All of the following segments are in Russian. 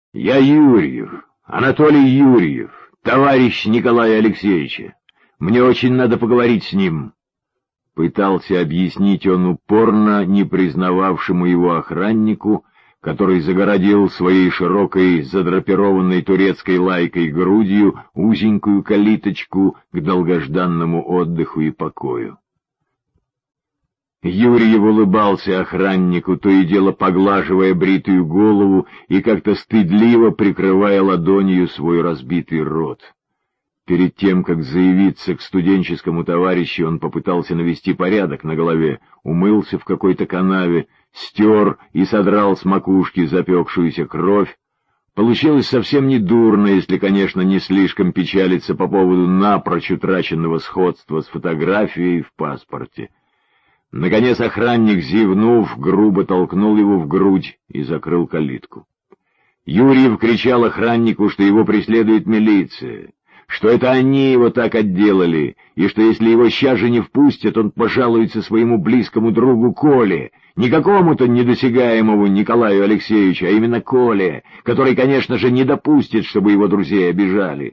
Я Юрьев, Анатолий Юрьев, товарищ Николая Алексеевича. Мне очень надо поговорить с ним. Пытался объяснить он упорно не признававшему его охраннику, который загородил своей широкой, задрапированной турецкой лайкой грудью узенькую калиточку к долгожданному отдыху и покою. Юрьев улыбался охраннику, то и дело поглаживая бритую голову и как-то стыдливо прикрывая ладонью свой разбитый рот. Перед тем, как заявиться к студенческому товарищу, он попытался навести порядок на голове, умылся в какой-то канаве, стер и содрал с макушки запекшуюся кровь. Получилось совсем недурно, если, конечно, не слишком печалиться по поводу напрочь утраченного сходства с фотографией в паспорте. Наконец охранник, зевнув, грубо толкнул его в грудь и закрыл калитку. Юрьев кричал охраннику, что его преследует милиция, что это они его так отделали, и что если его сейчас же не впустят, он пожалуется своему близкому другу Коле, не какому-то недосягаемому Николаю Алексеевичу, а именно Коле, который, конечно же, не допустит, чтобы его друзей обижали.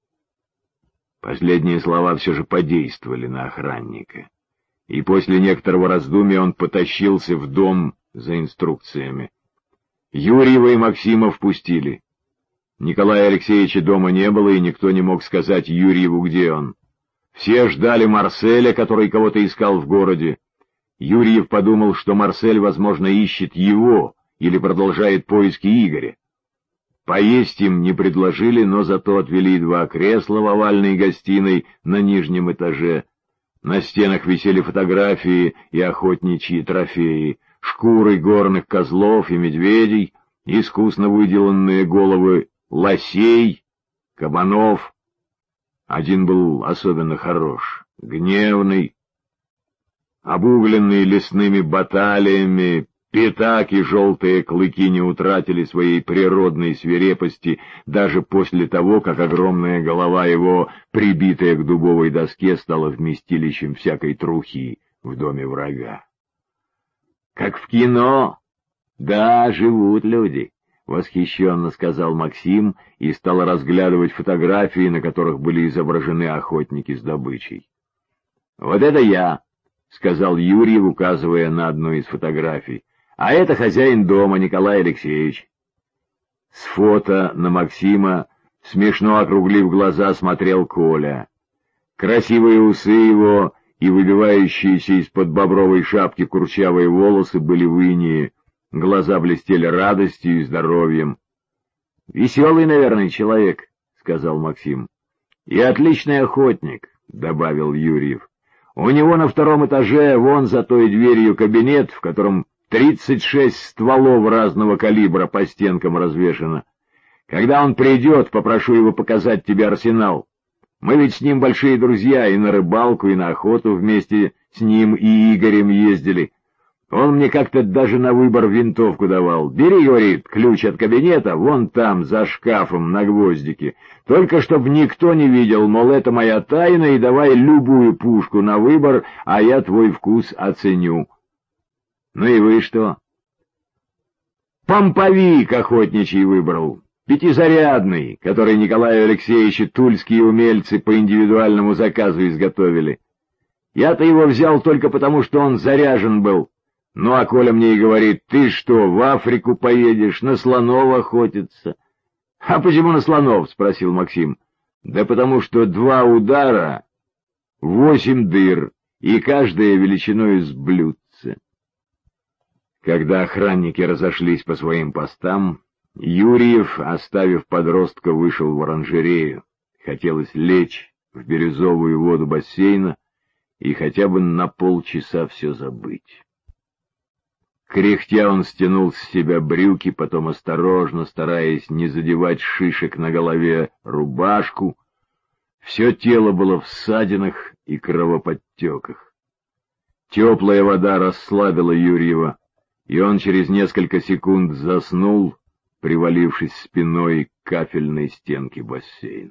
Последние слова все же подействовали на охранника, и после некоторого раздумья он потащился в дом за инструкциями. Юрьева и Максима впустили. Николая Алексеевича дома не было, и никто не мог сказать Юрьеву, где он. Все ждали Марселя, который кого-то искал в городе. Юрьев подумал, что Марсель, возможно, ищет его или продолжает поиски Игоря. Поесть им не предложили, но зато отвели 2 кресла в овальной гостиной на нижнем этаже. На стенах висели фотографии и охотничьи трофеи, шкуры горных козлов и медведей, искусно выделанные головы лосей, кабанов. Один был особенно хорош, гневный, обугленный лесными баталиями. Пятак и желтые клыки не утратили своей природной свирепости даже после того, как огромная голова его, прибитая к дубовой доске, стала вместилищем всякой трухи в доме врага. «Как в кино! Да, живут люди!» — восхищенно сказал Максим и стал разглядывать фотографии, на которых были изображены охотники с добычей. «Вот это я!» — сказал Юрьев, указывая на одну из фотографий. «А это хозяин дома, Николай Алексеевич». С фото на Максима, смешно округлив глаза, смотрел Коля. Красивые усы его и выбивающиеся из-под бобровой шапки курчавые волосы были в инее, глаза блестели радостью и здоровьем. «Веселый, наверное, человек», — сказал Максим. «И отличный охотник», — добавил Юрьев. «У него на 2-м этаже, вон за той дверью, кабинет, в котором 36 стволов разного калибра по стенкам развешано. Когда он придет, попрошу его показать тебе арсенал. Мы ведь с ним большие друзья, и на рыбалку, и на охоту вместе с ним и Игорем ездили. Он мне как-то даже на выбор винтовку давал. Бери, говорит, ключ от кабинета, вон там, за шкафом, на гвоздике. Только чтоб никто не видел, мол, это моя тайна, и давай любую пушку на выбор, а я твой вкус оценю». «Ну и вы что?» «Помповик охотничий выбрал, 5-зарядный, который Николаю Алексеевичу тульские умельцы по индивидуальному заказу изготовили. Я-то его взял только потому, что он заряжен был. Ну а Коля мне и говорит: ты что, в Африку поедешь, на слонов охотиться?» «А почему на слонов?» — спросил Максим. «Да потому что 2 удара, 8 дыр, и каждая величиной с блюдце». Когда охранники разошлись по своим постам, Юрьев, оставив подростка, вышел в оранжерею. Хотелось лечь в бирюзовую воду бассейна и хотя бы на полчаса все забыть. Кряхтя он стянул с себя брюки, потом осторожно, стараясь не задевать шишек на голове, рубашку. Все тело было в ссадинах и кровоподтеках. Теплая вода расслабила Юрьева, и он через несколько секунд заснул, привалившись спиной к кафельной стенке бассейна.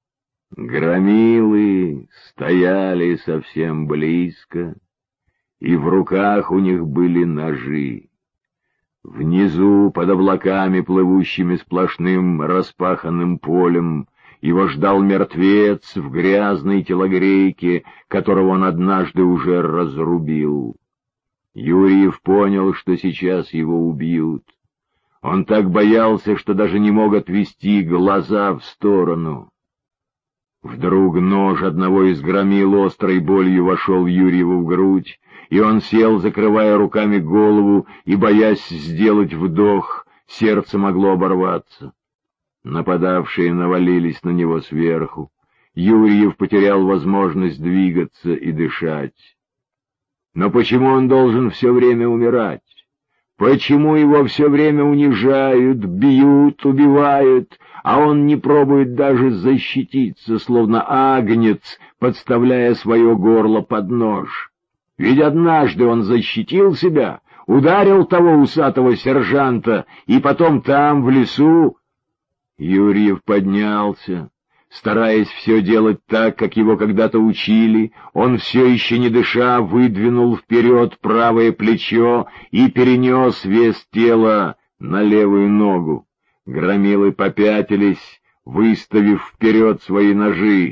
Громилы стояли совсем близко, и в руках у них были ножи. Внизу, под облаками, плывущими сплошным распаханным полем, его ждал мертвец в грязной телогрейке, которого он однажды уже разрубил. Юрьев понял, что сейчас его убьют. Он так боялся, что даже не мог отвести глаза в сторону. Вдруг нож одного из громил острой болью вошел Юрьеву в грудь, и он сел, закрывая руками голову, и, боясь сделать вдох, сердце могло оборваться. Нападавшие навалились на него сверху. Юрьев потерял возможность двигаться и дышать. Но почему он должен все время умирать? Почему его все время унижают, бьют, убивают, а он не пробует даже защититься, словно агнец, подставляя свое горло под нож? Ведь однажды он защитил себя, ударил того усатого сержанта, и потом там, в лесу... Юрьев поднялся. Стараясь все делать так, как его когда-то учили, он все еще не дыша выдвинул вперед правое плечо и перенес вес тела на левую ногу. Громилы попятились, выставив вперед свои ножи.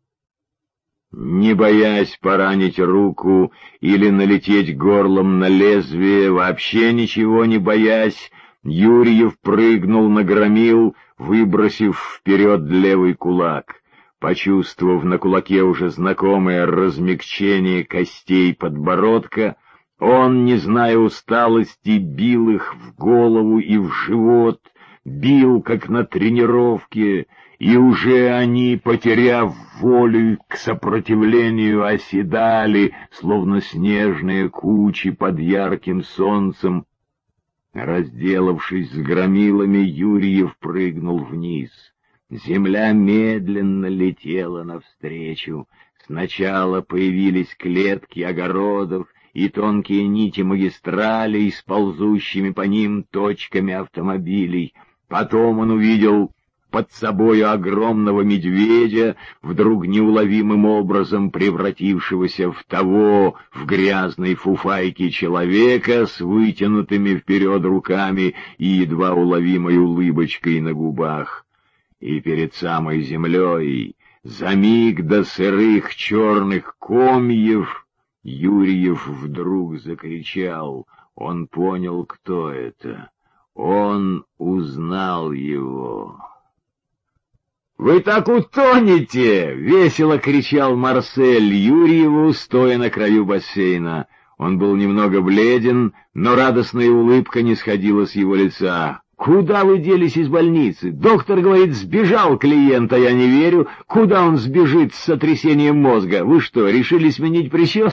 Не боясь поранить руку или налететь горлом на лезвие, вообще ничего не боясь, Юрьев прыгнул на громил, выбросив вперед левый кулак. Почувствовав на кулаке уже знакомое размягчение костей подбородка, он, не зная усталости, бил их в голову и в живот, бил, как на тренировке, и уже они, потеряв волю к сопротивлению, оседали, словно снежные кучи под ярким солнцем. Разделавшись с громилами, Юрьев прыгнул вниз. Земля медленно летела навстречу. Сначала появились клетки огородов и тонкие нити магистралей с ползущими по ним точками автомобилей. Потом он увидел под собою огромного медведя, вдруг неуловимым образом превратившегося в грязной фуфайке человека с вытянутыми вперед руками и едва уловимой улыбочкой на губах. И перед самой землей, за миг до сырых черных комьев, Юрьев вдруг закричал. Он понял, кто это. Он узнал его. «Вы так утонете!» — весело кричал Марсель Юрьеву, стоя на краю бассейна. Он был немного бледен, но радостная улыбка не сходила с его лица. «Куда вы делись из больницы? Доктор говорит, сбежал клиент, а я не верю. Куда он сбежит с сотрясением мозга? Вы что, решили сменить прическу?»